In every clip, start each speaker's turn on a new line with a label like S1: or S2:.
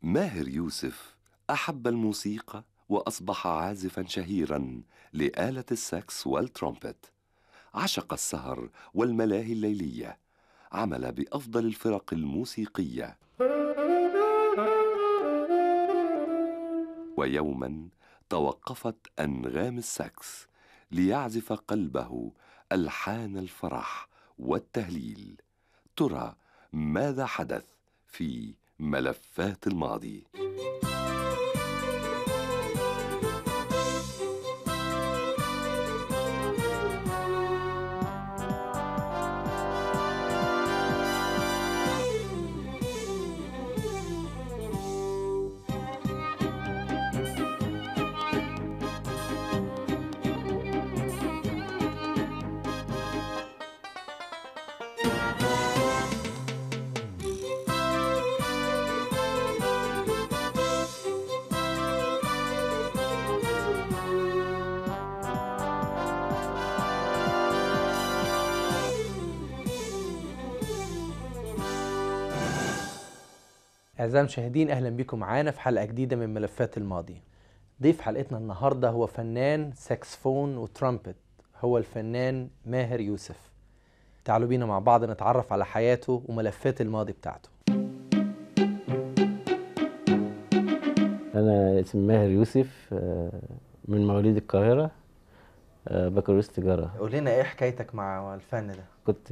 S1: ماهر يوسف أحب الموسيقى وأصبح عازفا شهيرا لآلة الساكس والترومبت. عشق السهر والملاهي الليلية. عمل بأفضل الفرق الموسيقية. ويوما توقفت أنغام الساكس ليعزف قلبه ألحان الفرح والتهليل. ترى ماذا حدث في ملفات الماضي؟
S2: أعزائي المشاهدين، أهلا بكم معانا في حلقة جديدة من ملفات الماضي. ضيف حلقتنا النهاردة هو فنان ساكسفون وترامبت، هو الفنان ماهر يوسف. تعالوا بينا مع بعض نتعرف على حياته وملفات الماضي بتاعته.
S3: أنا اسمي ماهر يوسف، من مواليد القاهرة، بكالوريوس تجارة.
S2: قول لنا إيه حكايتك مع الفن ده؟
S3: كنت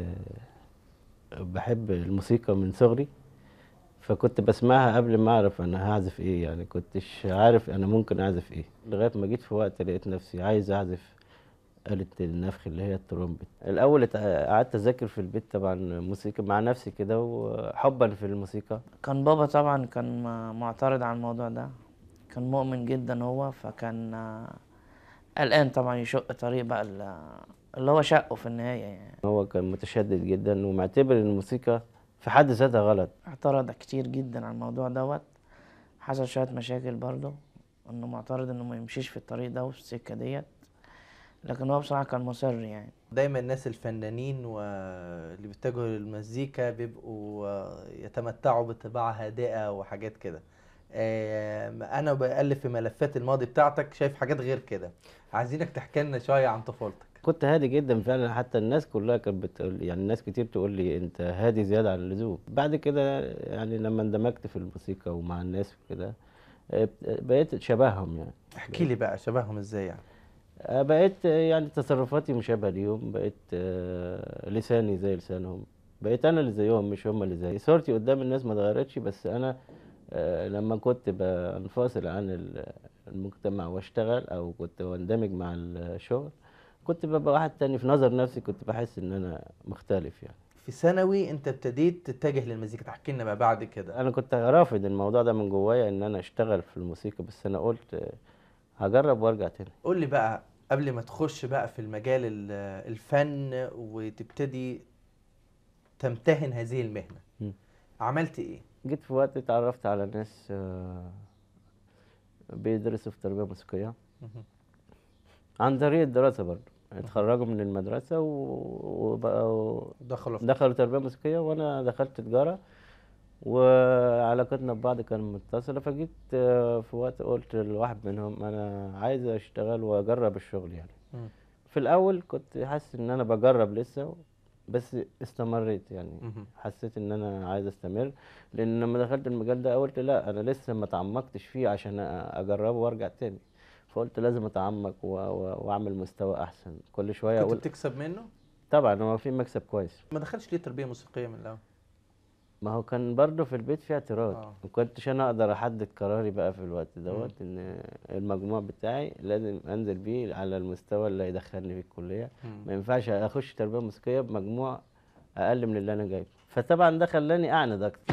S3: بحب الموسيقى من صغري، فكنت بسمعها قبل ما أعرف أنا هعزف إيه، يعني كنتش عارف أنا ممكن أعزف إيه، لغاية ما جيت في وقت لقيت نفسي عايز أعزف آلة النفخ اللي هي الترومبت. الأول قعدت أذاكر في البيت طبعا موسيقى مع نفسي كده وحبا في الموسيقى.
S4: كان بابا طبعا كان معترض على الموضوع ده، كان مؤمن جدا هو، فكان قلقان طبعا يشق طريق بقى اللي هو شقه في النهاية يعني.
S3: هو كان متشدد جدا ومعتبر إن الموسيقى في حد ذاتها غلط.
S4: اعترض كتير جدا على الموضوع دوت، حصل شوية مشاكل برضه، انه معترض انه ما يمشيش في الطريق ده وفي السكة ديت، لكن هو بصراحة كان مصر يعني.
S2: دايما الناس الفنانين واللي بيتجهوا للمزيكا بيبقوا يتمتعوا بطباعة هادئة وحاجات كده. انا بألف في ملفات الماضي بتاعتك شايف حاجات غير كده. عايزينك تحكي لنا شوية عن طفولتك.
S3: كنت هادي جدا فعلا، حتى الناس كلها كانت بتقول، يعني الناس كتير تقول لي انت هادي زياده عن اللزوم. بعد كده يعني لما اندمجت في الموسيقى ومع الناس وكده بقيت شبههم يعني.
S2: احكي لي بقى شبههم ازاي يعني؟
S3: بقيت يعني تصرفاتي مشابهه ليهم، بقيت لساني زي لسانهم، بقيت انا اللي زيهم مش هم اللي زيي. صورتي قدام الناس ما اتغيرتش، بس انا لما كنت بنفصل عن المجتمع واشتغل او كنت بندمج مع الشغل كنت ببقى واحد تاني في نظر نفسي، كنت بحس ان انا مختلف يعني.
S2: في ثانوي انت ابتديت تتجه للمزيكا، تحكي لنا بقى بعد كده.
S3: انا كنت رافض الموضوع ده من جوايا ان انا اشتغل في الموسيقى، بس انا قلت هجرب وارجع تاني.
S2: قول لي بقى قبل ما تخش بقى في المجال الفن وتبتدي تمتهن هذه المهنة،
S3: م.
S2: عملت ايه؟
S3: جيت في وقت اتعرفت على ناس بيدرسوا في تربية موسيقية عن طريق الدراسة برضه، اتخرجوا من المدرسة وبقوا دخلوا تربية موسيقية، وانا دخلت تجارة، وعلاقتنا ببعض كانت متصلة. فجيت في وقت قلت لواحد منهم انا عايز اشتغل واجرب الشغل يعني. في الاول كنت حاسس ان انا بجرب لسه، بس استمريت يعني. حسيت ان انا عايز استمر، لان لما دخلت المجال ده قلت لا انا لسه ما تعمقتش فيه عشان اجربه وارجع تاني. فقلت لازم اتعمق واعمل مستوى احسن كل شويه.
S2: كنت بتكسب منه؟
S3: طبعا هو في مكسب كويس.
S2: ما دخلش ليه تربيه موسيقيه من الاول؟
S3: ما هو كان برضه في البيت في اعتراض. ما كنتش انا اقدر احدد قراري بقى في الوقت دوت ان المجموع بتاعي لازم انزل بيه على المستوى اللي هيدخلني في الكليه. ما ينفعش اخش تربيه موسيقيه بمجموع اقل من اللي انا جايبه، فطبعا ده خلاني اعند اكتر.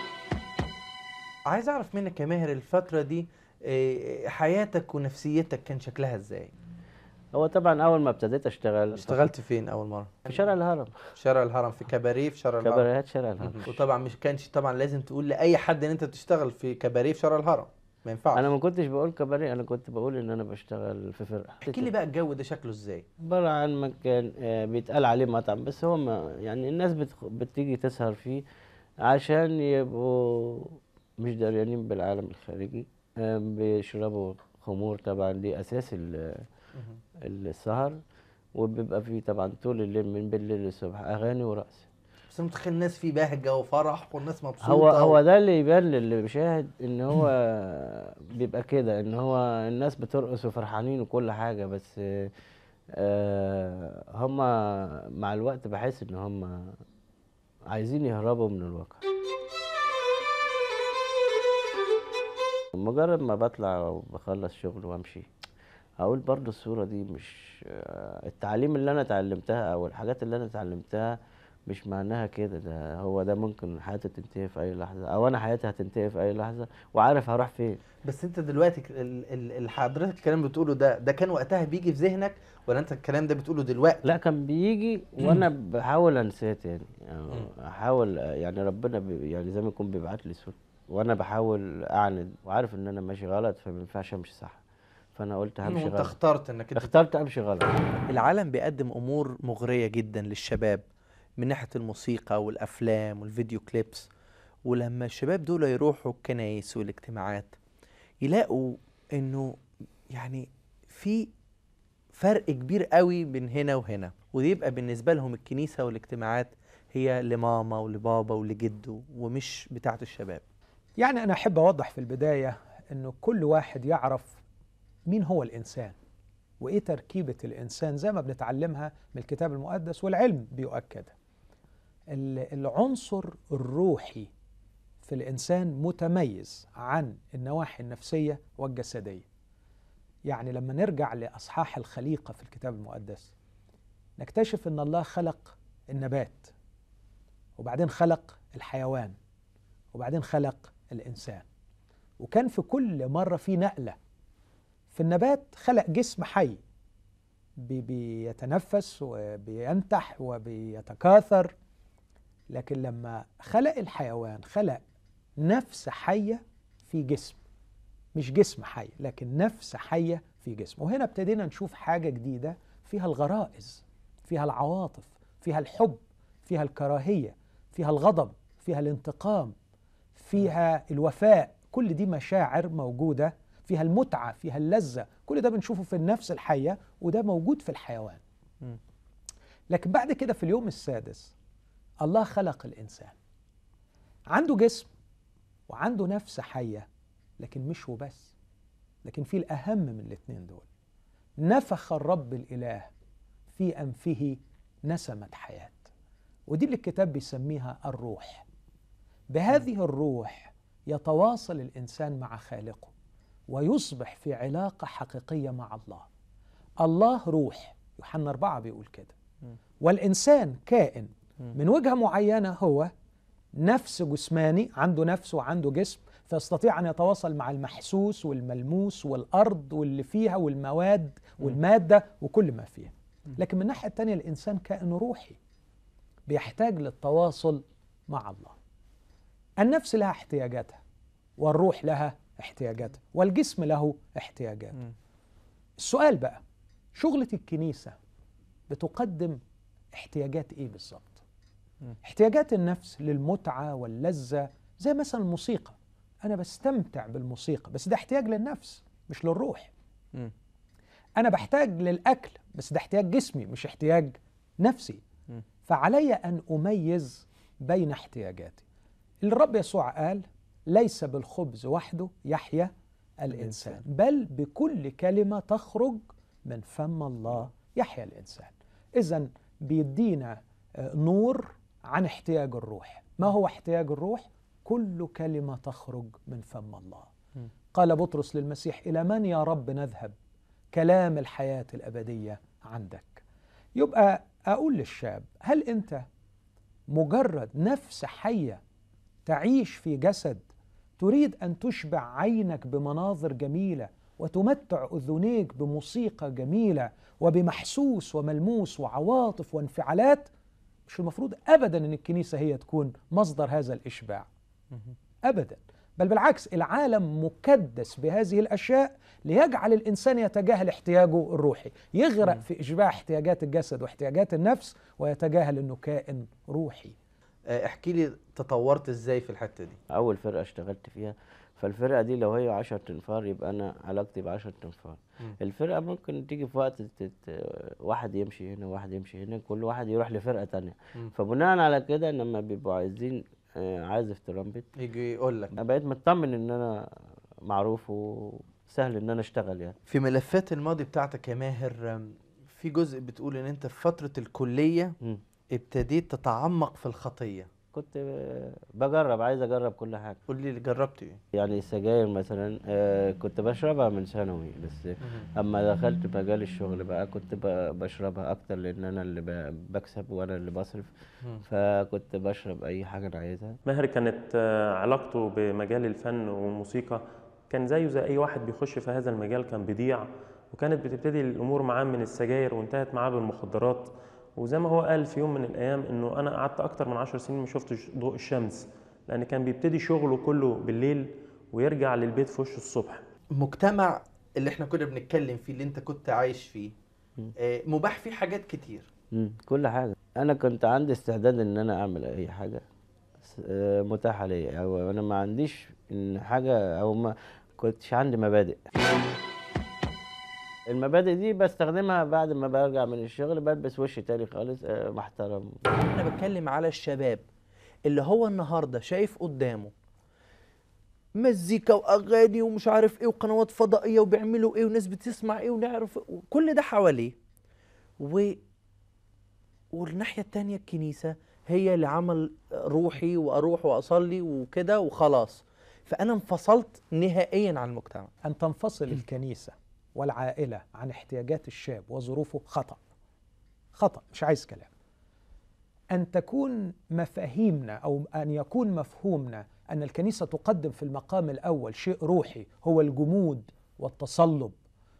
S2: عايز اعرف منك يا ماهر الفتره دي حياتك ونفسيتك كان شكلها ازاي؟
S3: هو طبعا اول ما ابتديت اشتغل،
S2: اشتغلت فين اول مره؟
S3: في شارع الهرم.
S2: شارع الهرم، في كباريه في شارع الهرم؟
S3: كباريهات شارع الهرم.
S2: وطبعا مش كانش طبعا لازم تقول لاي حد ان انت بتشتغل في كباريه في شارع الهرم، ما ينفعش.
S3: انا ما كنتش بقول كباريه، انا كنت بقول ان انا بشتغل في فرقه.
S2: احكي لي بقى الجو ده شكله ازاي؟
S3: عباره عن مكان بيتقال عليه مطعم، بس هو يعني الناس بتيجي تسهر فيه عشان يبقوا مش دريانين بالعالم الخارجي. بيشربوا خمور طبعا، دي اساس السهر. وبيبقى فيه طبعا طول الليل من بالليل للصبح اغاني ورقص.
S2: بس أنا متخيل الناس في بهجة وفرح والناس مبسوطة.
S3: هو ده اللي يبان للي بيشاهد ان هو بيبقى كده، ان هو الناس بترقص وفرحانين وكل حاجة، بس هم مع الوقت بحس ان هم عايزين يهربوا من الواقع. مجرد ما بطلع وبخلص شغل وامشي اقول برضو الصورة دي مش التعليم اللي انا اتعلمتها او الحاجات اللي انا اتعلمتها مش معناها كده. ده هو ده ممكن حياتي تنتهي في اي لحظة، او انا حياتي هتنتهي في اي لحظة وعارف هروح فين.
S2: بس انت دلوقتي حضرتك الكلام بتقوله ده كان وقتها بيجي في ذهنك، ولا انت الكلام ده بتقوله دلوقتي؟
S3: لا، كان بيجي وانا بحاول انساه تاني، يعني احاول، يعني ربنا يعني زي ما يكون بيبعت لي صوت وانا بحاول اعند، وعارف ان انا ماشي غلط فما ينفعش امشي صح، فانا قلت همشي
S2: وانت
S3: غلط.
S2: اخترت انك
S3: اخترت امشي غلط.
S2: العالم بيقدم امور مغرية جدا للشباب من ناحية الموسيقى والافلام والفيديو كليبس، ولما الشباب دول يروحوا الكنايس والاجتماعات يلاقوا انه يعني في فرق كبير قوي بين هنا وهنا، ويبقى بالنسبة لهم الكنيسة والاجتماعات هي لماما ولبابا ولجده ومش بتاعة الشباب.
S5: يعني أنا أحب أوضح في البداية أنه كل واحد يعرف مين هو الإنسان وإيه تركيبة الإنسان زي ما بنتعلمها من الكتاب المقدس، والعلم بيؤكدها. العنصر الروحي في الإنسان متميز عن النواحي النفسية والجسدية. يعني لما نرجع لأصحاح الخليقة في الكتاب المقدس نكتشف أن الله خلق النبات، وبعدين خلق الحيوان، وبعدين خلق الإنسان. وكان في كل مرة في نقلة. في النبات خلق جسم حي بيتنفس وبينتح وبيتكاثر، لكن لما خلق الحيوان خلق نفس حية في جسم، مش جسم حي لكن نفس حية في جسم. وهنا ابتدينا نشوف حاجة جديدة فيها الغرائز، فيها العواطف، فيها الحب، فيها الكراهية، فيها الغضب، فيها الانتقام، فيها الوفاء. كل دي مشاعر موجودة، فيها المتعة، فيها اللذة. كل ده بنشوفه في النفس الحية، وده موجود في الحيوان. لكن بعد كده في اليوم السادس الله خلق الإنسان، عنده جسم وعنده نفس حية، لكن مش وبس، لكن في الأهم من الاثنين دول. نفخ الرب الإله في أنفه نسمة حياة، ودي اللي الكتاب بيسميها الروح. بهذه الروح يتواصل الإنسان مع خالقه ويصبح في علاقة حقيقية مع الله. الله روح، يوحنا 4 بيقول كده. والإنسان كائن من وجهة معينة، هو نفس جسماني، عنده نفس وعنده جسم، فيستطيع أن يتواصل مع المحسوس والملموس والأرض واللي فيها والمواد والمادة وكل ما فيها. لكن من الناحية التانية الإنسان كائن روحي بيحتاج للتواصل مع الله. النفس لها احتياجاتها، والروح لها احتياجاتها، والجسم له احتياجات. السؤال بقى، شغلة الكنيسة بتقدم احتياجات ايه بالظبط؟ احتياجات النفس للمتعة واللذة، زي مثلا الموسيقى. أنا بستمتع بالموسيقى، بس ده احتياج للنفس مش للروح. أنا بحتاج للأكل، بس ده احتياج جسمي مش احتياج نفسي. فعلي أن أميز بين احتياجاتي. الرب يسوع قال: ليس بالخبز وحده يحيا الإنسان، بل بكل كلمة تخرج من فم الله يحيا الإنسان. إذن بيدينا نور عن احتياج الروح. ما هو احتياج الروح؟ كل كلمة تخرج من فم الله. قال بطرس للمسيح: إلى من يا رب نذهب؟ كلام الحياة الأبدية عندك. يبقى أقول للشاب: هل أنت مجرد نفس حية تعيش في جسد تريد أن تشبع عينك بمناظر جميلة وتمتع أذنيك بموسيقى جميلة وبمحسوس وملموس وعواطف وانفعالات؟ مش المفروض أبدا أن الكنيسة هي تكون مصدر هذا الإشباع أبدا، بل بالعكس، العالم مكدس بهذه الأشياء ليجعل الإنسان يتجاهل احتياجه الروحي، يغرق في إشباع احتياجات الجسد واحتياجات النفس ويتجاهل أنه كائن روحي.
S2: احكي لي تطورت ازاي في الحته دي؟
S3: اول فرقه اشتغلت فيها، فالفرقه دي لو هي 10 تنفار يبقى انا علاقتي ب10 تنفار. الفرقه ممكن تيجي في وقت واحد يمشي هنا واحد يمشي هنا، كل واحد يروح لفرقه تانية. فبناء على كده لما بيبقوا عايزين عازف ترامبت
S2: يجي يقول لك.
S3: انا بقيت مطمن ان انا معروف وسهل ان انا اشتغل يعني.
S2: في ملفات الماضي بتاعتك يا ماهر في جزء بتقول ان انت في فتره الكليه ابتديت تتعمق في الخطيه.
S3: كنت بجرب، عايز اجرب كل حاجه.
S2: قول لي اللي جربت ايه؟
S3: يعني السجاير مثلا كنت بشربها من ثانوي، بس اما دخلت مجال الشغل بقى كنت بشربها اكتر، لان انا اللي بكسب وانا اللي بصرف. فكنت بشرب اي حاجه انا عايزها.
S6: ماهر كانت علاقته بمجال الفن والموسيقى كان زيه زي اي واحد بيخش في هذا المجال، كان بيضيع، وكانت بتبتدي الامور معاه من السجاير وانتهت معاه بالمخدرات. وزي ما هو قال في يوم من الايام انه انا قعدت اكتر من 10 سنين ما شفتش ضوء الشمس، لان كان بيبتدي شغله كله بالليل ويرجع للبيت في وش الصبح.
S2: المجتمع اللي احنا كنا بنتكلم فيه اللي انت كنت عايش فيه مباح فيه حاجات كتير.
S3: كل حاجه انا كنت عندي استعداد ان انا اعمل اي حاجه متاحه ليا، او انا ما عنديش ان حاجه، او ما كنتش عندي مبادئ. المبادئ دي بستخدمها بعد ما برجع من الشغل، بلبس وش تاني خالص محترم.
S2: انا بتكلم على الشباب اللي هو النهارده شايف قدامه مزيكا واغاني ومش عارف ايه وقنوات فضائيه وبيعملوا ايه وناس بتسمع ايه ونعرف كل ده حواليه، والناحيه التانيه الكنيسه هي اللي عمل روحي واروح واصلي وكده وخلاص. فانا انفصلت نهائيا عن المجتمع.
S5: أن تنفصل الكنيسة والعائلة عن احتياجات الشاب وظروفه خطأ. خطأ، مش عايز كلام. أن تكون مفاهيمنا أو أن يكون مفهومنا أن الكنيسة تقدم في المقام الأول شيء روحي هو الجمود والتصلب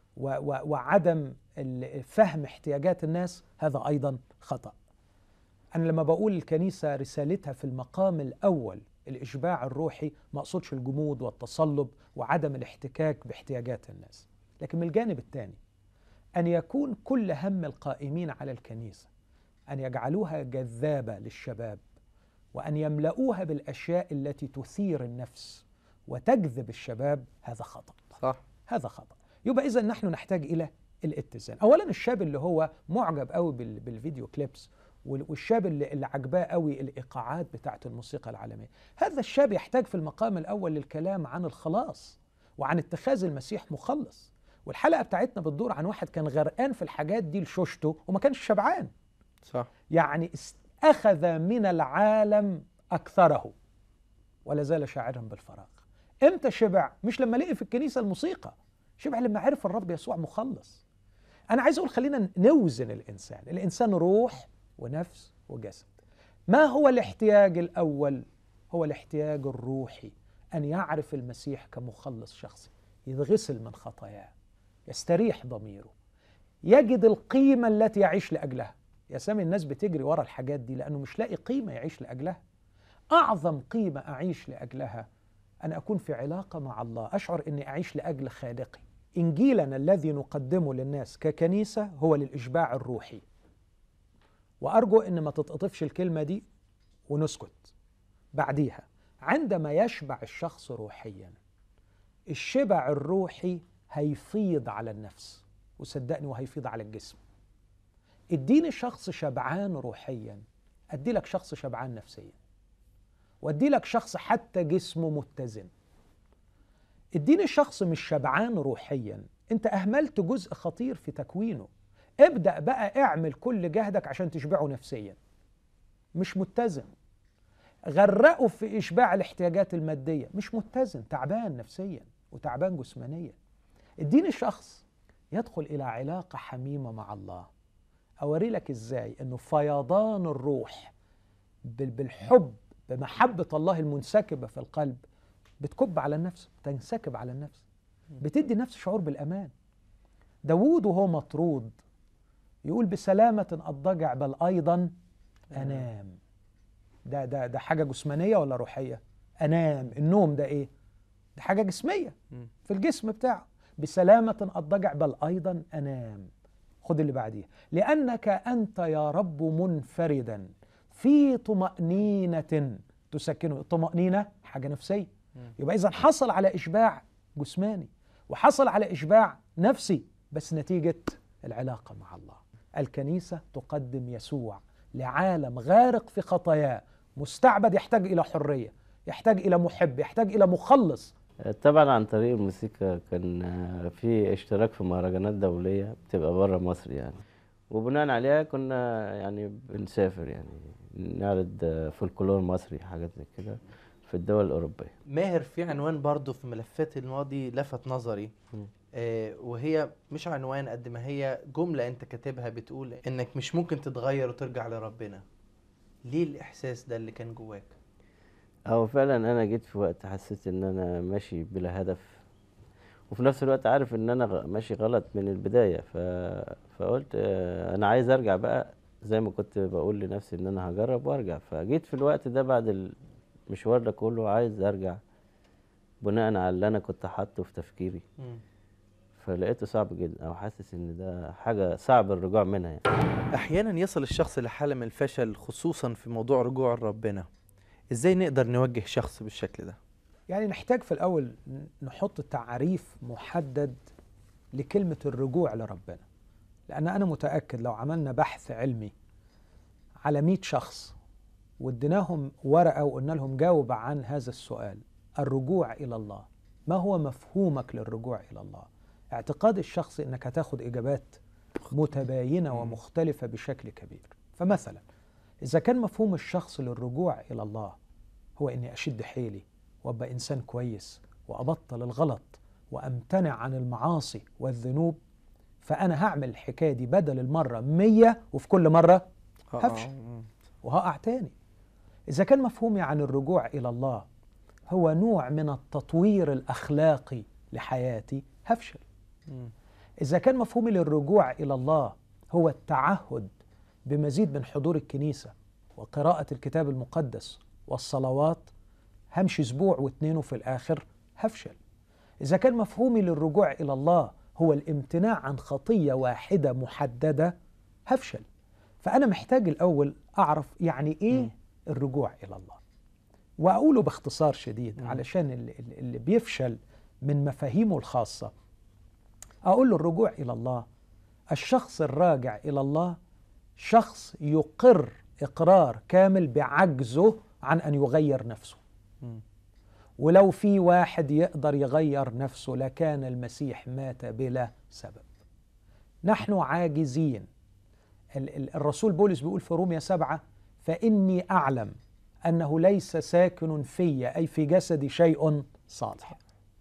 S5: وعدم فهم احتياجات الناس، هذا أيضا خطأ. أنا لما بقول الكنيسة رسالتها في المقام الأول الإشباع الروحي، ما أقصدش الجمود والتصلب وعدم الاحتكاك باحتياجات الناس، لكن من الجانب الثاني أن يكون كل هم القائمين على الكنيسة أن يجعلوها جذابة للشباب، وأن يملؤوها بالأشياء التي تثير النفس وتجذب الشباب. هذا خطأ.
S2: صح،
S5: هذا خطأ. يبقى إذن نحن نحتاج إلى الاتزان. أولا الشاب اللي هو معجب قوي بالفيديو كليبس، والشاب اللي عجباه قوي الإيقاعات بتاعة الموسيقى العالمية، هذا الشاب يحتاج في المقام الأول للكلام عن الخلاص وعن اتخاذ المسيح مخلص. والحلقة بتاعتنا بتدور عن واحد كان غرقان في الحاجات دي لشوشته وما كانش شبعان.
S2: صح.
S5: يعني أخذ من العالم أكثره ولا زال شاعرا بالفراغ. إمتى شبع؟ مش لما لقي في الكنيسة الموسيقى، شبع لما عرف الرب يسوع مخلص. أنا عايز أقول خلينا نوزن الإنسان روح ونفس وجسد. ما هو الاحتياج الأول؟ هو الاحتياج الروحي، أن يعرف المسيح كمخلص شخصي، يتغسل من خطاياه، يستريح ضميره، يجد القيمة التي يعيش لأجلها. يا سامي الناس بتجري ورا الحاجات دي لأنه مش لاقي قيمة يعيش لأجلها. أعظم قيمة أعيش لأجلها أن أكون في علاقة مع الله، أشعر أني أعيش لأجل خالقي. إنجيلنا الذي نقدمه للناس ككنيسة هو للإشباع الروحي، وأرجو أن ما تتقطفش الكلمة دي ونسكت بعديها. عندما يشبع الشخص روحيا، الشبع الروحي هيفيض على النفس، وصدقني وهيفيض على الجسم. اديني شخص شبعان روحيا، ادي لك شخص شبعان نفسيا، وادي لك شخص حتى جسمه متزن. اديني شخص مش شبعان روحيا، انت اهملت جزء خطير في تكوينه. ابدأ بقى اعمل كل جهدك عشان تشبعه نفسيا. مش متزن، غرقه في إشباع الاحتياجات المادية، مش متزن، تعبان نفسيا وتعبان جسمانيا. اديني شخص يدخل إلى علاقة حميمة مع الله. أوري لك إزاي أنه فيضان الروح بالحب، بمحبة الله المنسكبة في القلب، بتكب على النفس، بتنسكب على النفس، بتدي نفس شعور بالأمان. داود وهو مطرود يقول بسلامة أضجع بل أيضا أنام. ده حاجة جسمانية ولا روحية؟ أنام، النوم ده إيه؟ ده حاجة جسمية في الجسم بتاعه. بسلامة أضجع بل أيضا أنام. خد اللي بعديه، لأنك أنت يا رب منفردا في طمأنينة تسكنه. الطمأنينة حاجة نفسية، يبقى إذا حصل على إشباع جسماني وحصل على إشباع نفسي، بس نتيجة العلاقة مع الله. الكنيسة تقدم يسوع لعالم غارق في خطاياه، مستعبد، يحتاج إلى حرية، يحتاج إلى محب، يحتاج إلى مخلص.
S3: طبعا عن طريق الموسيقى كان في اشتراك في مهرجانات دولية بتبقى بره مصر يعني، وبناء عليها كنا يعني بنسافر يعني نعرض فولكلور مصري، حاجات زي كده في الدول الأوروبية.
S2: ماهر، في عنوان برضو في ملفات الماضي لفت نظري، وهي مش عنوان قد ما هي جملة انت كاتبها بتقول انك مش ممكن تتغير وترجع لربنا. ليه الإحساس ده اللي كان جواك؟
S3: أو فعلا أنا جيت في وقت حسيت إن أنا ماشي بلا هدف، وفي نفس الوقت عارف إن أنا ماشي غلط من البداية. فقلت أنا عايز أرجع بقى زي ما كنت بقول لنفسي إن أنا هجرب وأرجع. فجيت في الوقت ده بعد المشوار ده كله عايز أرجع بناء على اللي أنا كنت حاطه في تفكيري. فلقيته صعب جدا، أو حاسس إن ده حاجة صعب الرجوع منها يعني.
S2: أحيانا يصل الشخص لحالة من الفشل، خصوصا في موضوع رجوع لربنا. إزاي نقدر نوجه شخص بالشكل ده؟
S5: يعني نحتاج في الأول نحط تعريف محدد لكلمة الرجوع لربنا، لأن أنا متأكد لو عملنا بحث علمي على 100 شخص واديناهم ورقة وقلنا لهم جاوب عن هذا السؤال، الرجوع إلى الله، ما هو مفهومك للرجوع إلى الله؟ اعتقاد الشخص إنك هتاخد إجابات متباينة ومختلفة بشكل كبير. فمثلا إذا كان مفهوم الشخص للرجوع إلى الله هو إني أشد حيلي وأبقى إنسان كويس وأبطل الغلط وأمتنع عن المعاصي والذنوب، فأنا هعمل الحكاية دي بدل المرة 100 وفي كل مرة هفشل وهقع تاني. إذا كان مفهومي عن الرجوع إلى الله هو نوع من التطوير الأخلاقي لحياتي، هفشل. إذا كان مفهومي للرجوع إلى الله هو التعهد بمزيد من حضور الكنيسة وقراءة الكتاب المقدس والصلوات، همشي أسبوع واثنين وفي الآخر هفشل. إذا كان مفهومي للرجوع إلى الله هو الامتناع عن خطية واحدة محددة، هفشل. فأنا محتاج الأول أعرف يعني إيه الرجوع إلى الله، وأقوله باختصار شديد علشان اللي بيفشل من مفاهيمه الخاصة. أقول له الرجوع إلى الله، الشخص الراجع إلى الله شخص يقر إقرار كامل بعجزه عن أن يغير نفسه. ولو في واحد يقدر يغير نفسه لكان المسيح مات بلا سبب. نحن عاجزين. الرسول بولس بيقول في رومية 7: فإني أعلم أنه ليس ساكن في أي في جسدي شيء صالح.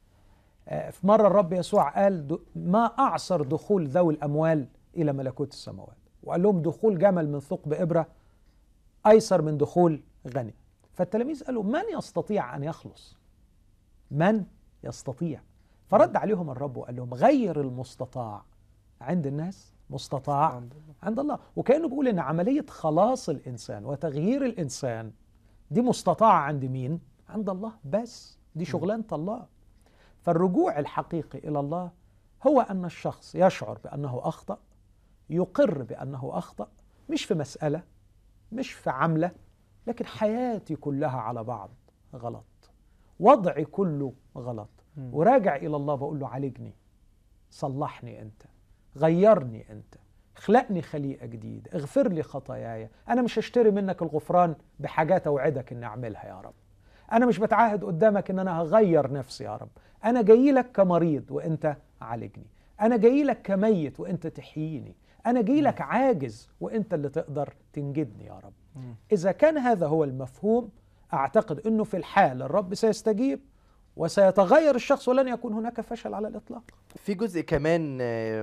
S5: في مرة الرب يسوع قال ما أعصر دخول ذوي الأموال إلى ملكوت السماوات، وقال لهم دخول جمل من ثقب إبرة أيسر من دخول غني. فالتلاميذ قالوا من يستطيع أن يخلص؟ من يستطيع؟ فرد عليهم الرب وقال لهم غير المستطاع عند الناس مستطاع عند الله. وكأنه بيقول إن عملية خلاص الإنسان وتغيير الإنسان دي مستطاعة عند مين؟ عند الله بس، دي شغلانة الله. فالرجوع الحقيقي إلى الله هو أن الشخص يشعر بأنه أخطأ، يقر بأنه أخطأ، مش في مسألة، مش في عملة، لكن حياتي كلها على بعض غلط، وضعي كله غلط، وراجع إلى الله بقول له عالجني، صلحني أنت، غيرني أنت، خلقني خليقة جديدة، اغفر لي خطاياي. أنا مش هشتري منك الغفران بحاجات أوعدك أن أعملها يا رب. أنا مش بتعاهد قدامك أن أنا هغير نفسي يا رب. أنا جاي لك كمريض وأنت عالجني. أنا جاي لك كميت وأنت تحييني. أنا جاي لك عاجز وأنت اللي تقدر تنجدني يا رب. إذا كان هذا هو المفهوم، أعتقد أنه في الحال الرب سيستجيب وسيتغير الشخص ولن يكون هناك فشل على الإطلاق.
S2: في جزء كمان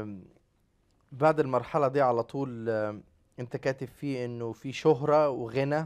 S2: بعد المرحلة دي على طول أنت كاتب فيه أنه في شهرة وغنى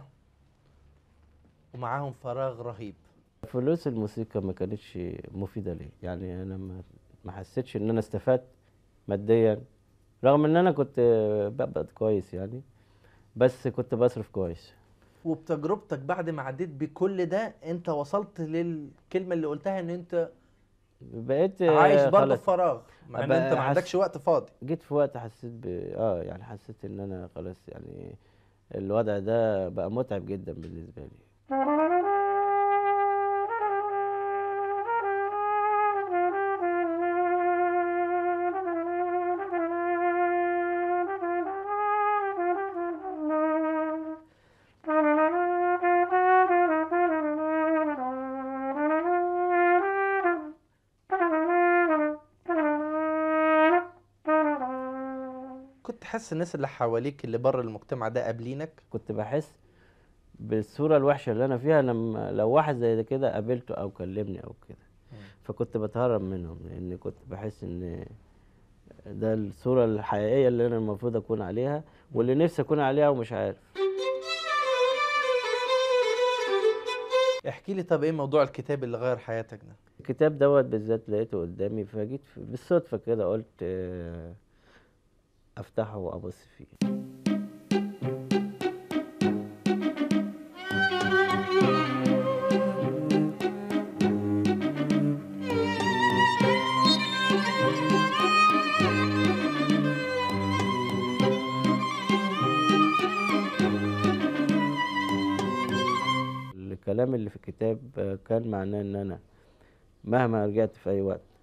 S2: ومعاهم فراغ رهيب.
S3: فلوس الموسيقى ما كانتش مفيدة لي، يعني أنا ما حسيتش إن أنا استفدت ماديا، رغم إن أنا كنت بقبض كويس يعني، بس كنت بصرف كويس.
S2: وبتجربتك بعد ما عديت بكل ده أنت وصلت للكلمة اللي قلتها أن أنت
S3: بقيت
S2: عايش برضه في فراغ، مع أن أنت ما عندكش وقت فاضي.
S3: جيت في وقت حسيت يعني حسيت إن أنا خلاص يعني الوضع ده بقى متعب جدا بالنسبة لي.
S2: كنت حاسس الناس اللي حواليك اللي بره المجتمع ده قابلينك؟
S3: كنت بحس بالصورة الوحشة اللي أنا فيها لما لو واحد زي كده قابلته أو كلمني أو كده، فكنت بتهرب منهم، لأن كنت بحس إن ده الصورة الحقيقية اللي أنا المفروض أكون عليها، واللي نفسي أكون عليها ومش عارف.
S2: احكي لي طب ايه موضوع الكتاب اللي غير حياتك ده؟
S3: الكتاب دوت بالذات لقيته قدامي، فجيت بالصدفة كده قلت أفتحه وأبص فيه. الكلام اللي في الكتاب كان معناه ان انا مهما رجعت في اي وقت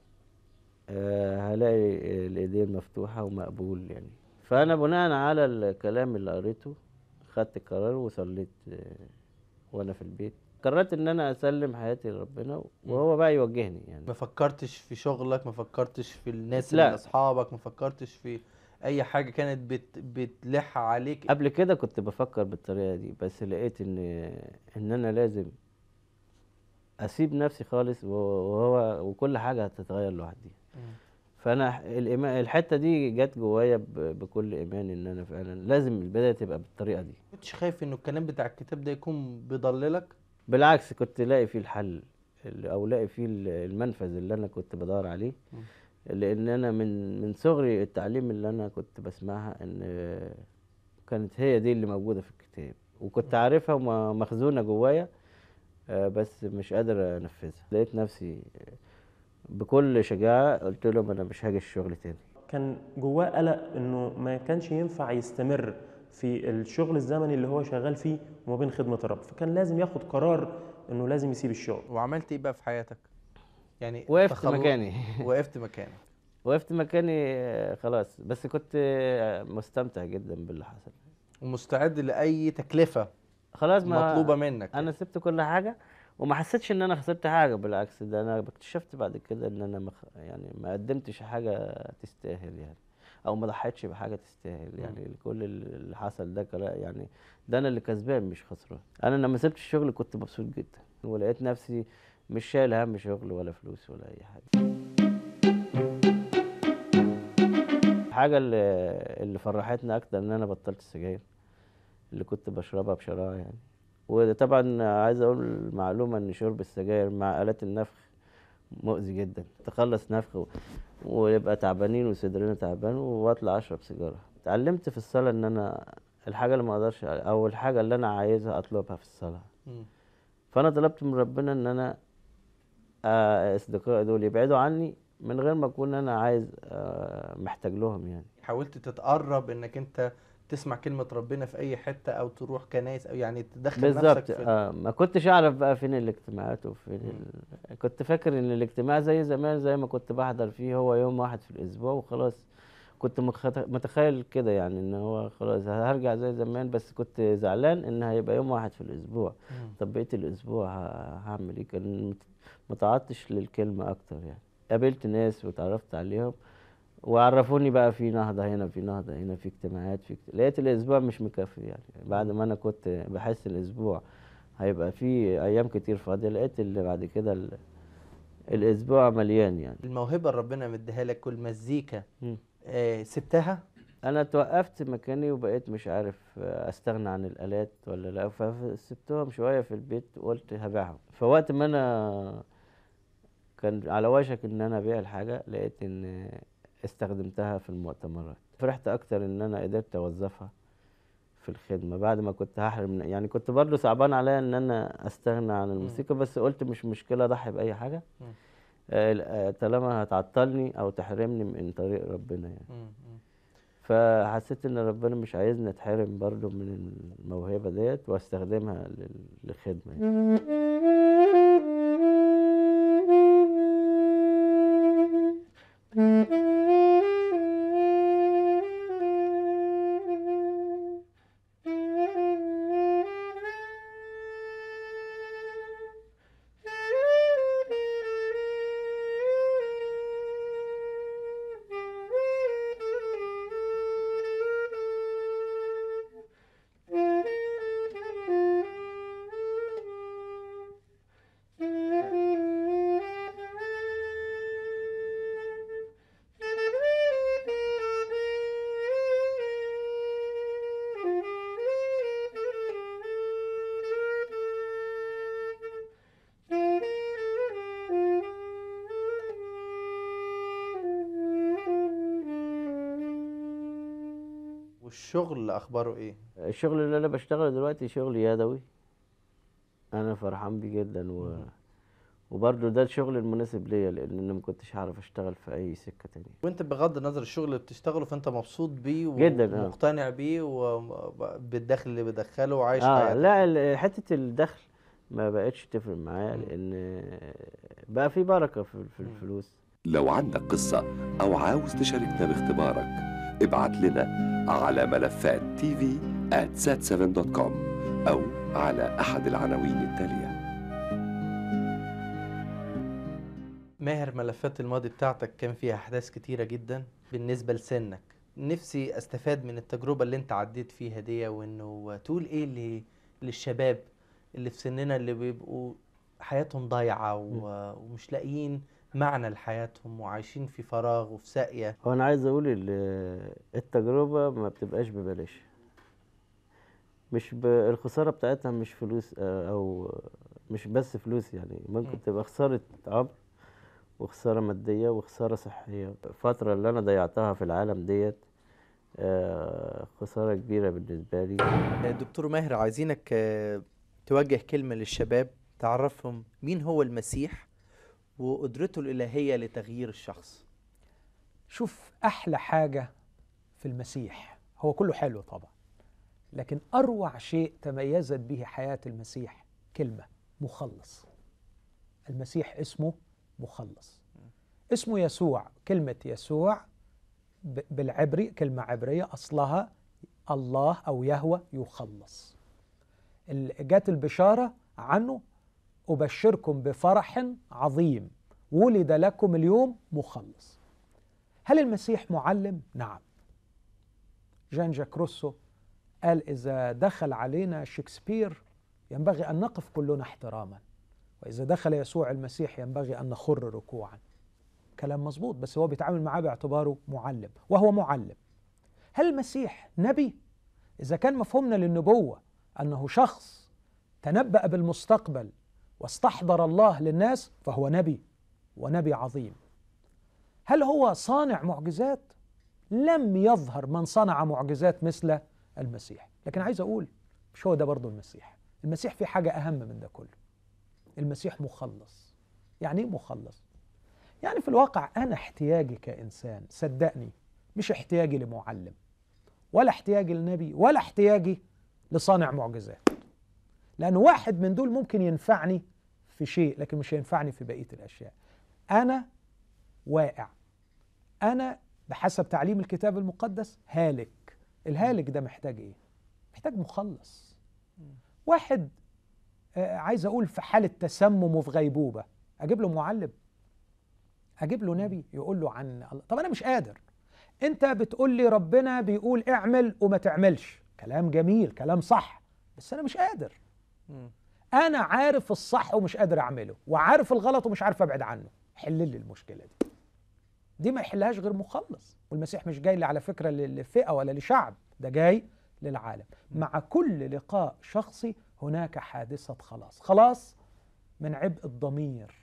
S3: هلاقي الايدين مفتوحة ومقبول يعني. فانا بناء على الكلام اللي قريته خدت القرار وصليت وانا في البيت. قررت ان انا اسلم حياتي لربنا وهو بقى يوجهني يعني.
S2: ما فكرتش في شغلك، ما فكرتش في الناس
S3: لا.
S2: اللي اصحابك، ما فكرتش في اي حاجة كانت بتلح عليك؟
S3: قبل كده كنت بفكر بالطريقة دي، بس لقيت ان انا لازم اسيب نفسي خالص وكل حاجة هتتغير لوحدي. فانا الحتة دي جت جوايا بكل ايمان ان انا فعلا لازم البداية تبقى بالطريقة دي.
S2: كنتش خايف انه الكلام بتاع الكتاب ده يكون بيضللك؟
S3: بالعكس، كنت لاقي فيه الحل او لاقي فيه المنفذ اللي انا كنت بدور عليه. لان انا من صغري التعليم اللي انا كنت بسمعها ان كانت هي دي اللي موجودة في الكتاب، وكنت عارفها ومخزونة جوايا، بس مش قادر انفذها. لقيت نفسي بكل شجاعة قلت لهم انا مش هاجي الشغل تاني.
S6: كان جواه قلق انه ما كانش ينفع يستمر في الشغل الزمني اللي هو شغال فيه وما بين خدمة الرب، فكان لازم ياخد قرار انه لازم يسيب الشغل.
S2: وعملت ايه بقى في حياتك؟ يعني
S3: وقفت مكاني.
S2: وقفت مكانك.
S3: وقفت مكاني خلاص، بس كنت مستمتع جدا باللي حصل
S2: ومستعد لأي تكلفة
S3: خلاص
S2: مطلوبة منك.
S3: انا سبت كل حاجة وما حسيتش ان انا خسرت حاجة. بالعكس، ده انا اكتشفت بعد كده ان انا يعني ما قدمتش حاجة تستاهل يعني، او ما ضحيتش بحاجة تستاهل يعني. كل اللي حصل ده يعني ده انا اللي كسبان مش خسران. انا لما سبت الشغل كنت مبسوط جدا، ولقيت نفسي مش شايل هم شغل ولا فلوس ولا اي حاجة. الحاجة اللي فرحتني اكتر ان انا بطلت السجاير اللي كنت بشربها بشراهة يعني. وطبعا عايز اقول معلومة ان شرب السجاير مع آلات النفخ مؤذي جدا. تخلص نفخ ويبقى تعبانين وصدرنا تعبان واطلع اشرب سيجارة. اتعلمت في الصلاة ان انا الحاجة اللي ما اقدرش او الحاجة اللي انا عايزها اطلبها في الصلاة. فانا طلبت من ربنا ان انا اصدقائي دول يبعدوا عني من غير ما اكون انا عايز محتاج لهم يعني.
S2: حاولت تتقرب انك انت تسمع كلمة ربنا في اي حتة او تروح كنايس او يعني تدخل نفسك
S3: بالظبط.
S2: في
S3: ما كنتش اعرف بقى فين الاجتماعات وفين كنت فاكر ان الاجتماع زي زمان زي ما كنت بحضر فيه هو يوم واحد في الاسبوع وخلاص. كنت متخيل كده يعني ان هو خلاص هرجع زي زمان، بس كنت زعلان ان هيبقى يوم واحد في الاسبوع. طب بقيت الاسبوع هعمل ايه؟ كان متعطش للكلمة اكتر يعني. قابلت ناس وتعرفت عليهم وعرفوني بقى في نهضة هنا، في نهضة هنا، في اجتماعات، لقيت الأسبوع مش مكفي يعني. بعد ما أنا كنت بحس الأسبوع هيبقى في أيام كتير فاضية، لقيت اللي بعد كده الأسبوع مليان يعني.
S2: الموهبة اللي ربنا مديها لك والمزيكا سبتها؟
S3: أنا توقفت مكاني وبقيت مش عارف أستغنى عن الآلات ولا لا، فسبتهم شوية في البيت وقلت هبيعهم. فوقت ما أنا كان على وشك إن أنا أبيع الحاجة لقيت إن استخدمتها في المؤتمرات. فرحت اكتر ان انا قدرت اوظفها في الخدمة بعد ما كنت هحرم يعني. كنت برضه صعبان عليا ان انا استغنى عن الموسيقى، بس قلت مش مشكلة اضحي باي حاجة طالما هتعطلني او تحرمني من طريق ربنا يعني. فحسيت ان ربنا مش عايزني اتحرم برضو من الموهبة ديت واستخدمها للخدمة يعني.
S2: والشغل اخباره ايه؟
S3: الشغل اللي انا بشتغله دلوقتي شغل يدوي، انا فرحان بيه جدا وبرضه ده الشغل المناسب ليا، لان انا ما كنتش هعرف اشتغل في اي سكة تانية.
S2: وانت بغض النظر الشغل اللي بتشتغله فانت مبسوط بيه
S3: جداً،
S2: ومقتنع بيه وبالدخل اللي بيدخله وعايش حياتك.
S3: لا حتة الدخل ما بقتش تفرق معايا، لان بقى في بركة في الفلوس.
S1: لو عندك قصة أو عاوز تشاركنا باختبارك ابعت لنا على ملفات tv@sat7.com أو على أحد العناوين التالية.
S2: ماهر، ملفات الماضي بتاعتك كان فيها أحداث كتيرة جدا بالنسبة لسنك. نفسي أستفاد من التجربة اللي انت عديت فيها دي، وإنه تقول إيه للشباب اللي في سننا اللي بيبقوا حياتهم ضايعة ومش لاقيين معنى لحياتهم وعايشين في فراغ وفي ساقية.
S3: هو انا عايز اقول التجربة ما بتبقاش ببلاش، مش الخسارة بتاعتها مش فلوس، او مش بس فلوس، يعني ممكن تبقى خسارة عمر وخسارة مادية وخسارة صحية. الفترة اللي أنا ضيعتها في العالم ديت خسارة كبيرة بالنسبة لي.
S2: دكتور ماهر، عايزينك توجه كلمة للشباب تعرفهم مين هو المسيح وقدرته الإلهية لتغيير الشخص.
S5: شوف، أحلى حاجة في المسيح هو كله حلو طبعا، لكن أروع شيء تميزت به حياة المسيح كلمة: مخلص. المسيح اسمه مخلص، اسمه يسوع. كلمة يسوع بالعبري كلمة عبرية أصلها الله أو يهوه يخلص. جات البشارة عنه: أبشركم بفرح عظيم ولد لكم اليوم مخلص. هل المسيح معلم؟ نعم. جان جاك روسو قال: إذا دخل علينا شكسبير ينبغي أن نقف كلنا احتراما، وإذا دخل يسوع المسيح ينبغي أن نخر ركوعا. كلام مظبوط، بس هو بيتعامل معاه باعتباره معلم، وهو معلم. هل المسيح نبي؟ إذا كان مفهومنا للنبوة أنه شخص تنبأ بالمستقبل واستحضر الله للناس، فهو نبي ونبي عظيم. هل هو صانع معجزات؟ لم يظهر من صنع معجزات مثل المسيح. لكن عايز أقول مش هو ده برضو المسيح. المسيح في حاجة أهم من ده كله: المسيح مخلص. يعني إيه مخلص؟ يعني في الواقع أنا احتياجي كإنسان، صدقني، مش احتياجي لمعلم ولا احتياجي لنبي ولا احتياجي لصانع معجزات، لأن واحد من دول ممكن ينفعني في شيء لكن مش هينفعني في بقية الأشياء. أنا واقع، أنا بحسب تعليم الكتاب المقدس هالك. الهالك ده محتاج إيه؟ محتاج مخلص. واحد عايز أقول في حالة تسمم وفي غيبوبة، أجيب له معلم؟ أجيب له نبي يقول له عن الله؟ طب أنا مش قادر. أنت بتقول لي ربنا بيقول اعمل وما تعملش، كلام جميل، كلام صح، بس أنا مش قادر. أنا عارف الصح ومش قادر أعمله، وعارف الغلط ومش عارف أبعد عنه. حل لي المشكلة دي ما يحلهاش غير مخلص. والمسيح مش جاي على فكرة لفئة ولا لشعب، ده جاي للعالم. مع كل لقاء شخصي هناك حادثة خلاص من عبء الضمير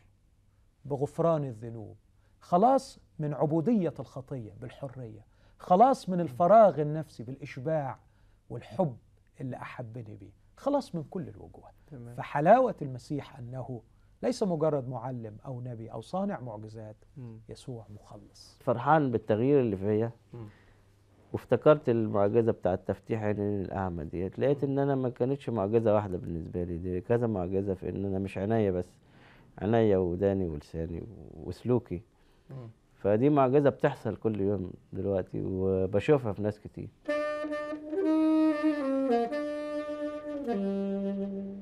S5: بغفران الذنوب، خلاص من عبودية الخطية بالحرية، خلاص من الفراغ النفسي بالإشباع والحب اللي أحبني به، خلاص من كل الوجوه. فحلاوة المسيح أنه ليس مجرد معلم أو نبي أو صانع معجزات، يسوع مخلص.
S3: فرحان بالتغيير اللي فيا، وافتكرت المعجزة بتاعة تفتيح عينين الأعمى ديت، لقيت إن أنا ما كانتش معجزة واحدة بالنسبة لي، دي كذا معجزة، في إن أنا مش عينيا بس، عينيا وداني ولساني وسلوكي. فدي معجزة بتحصل كل يوم دلوقتي وبشوفها في ناس كتير.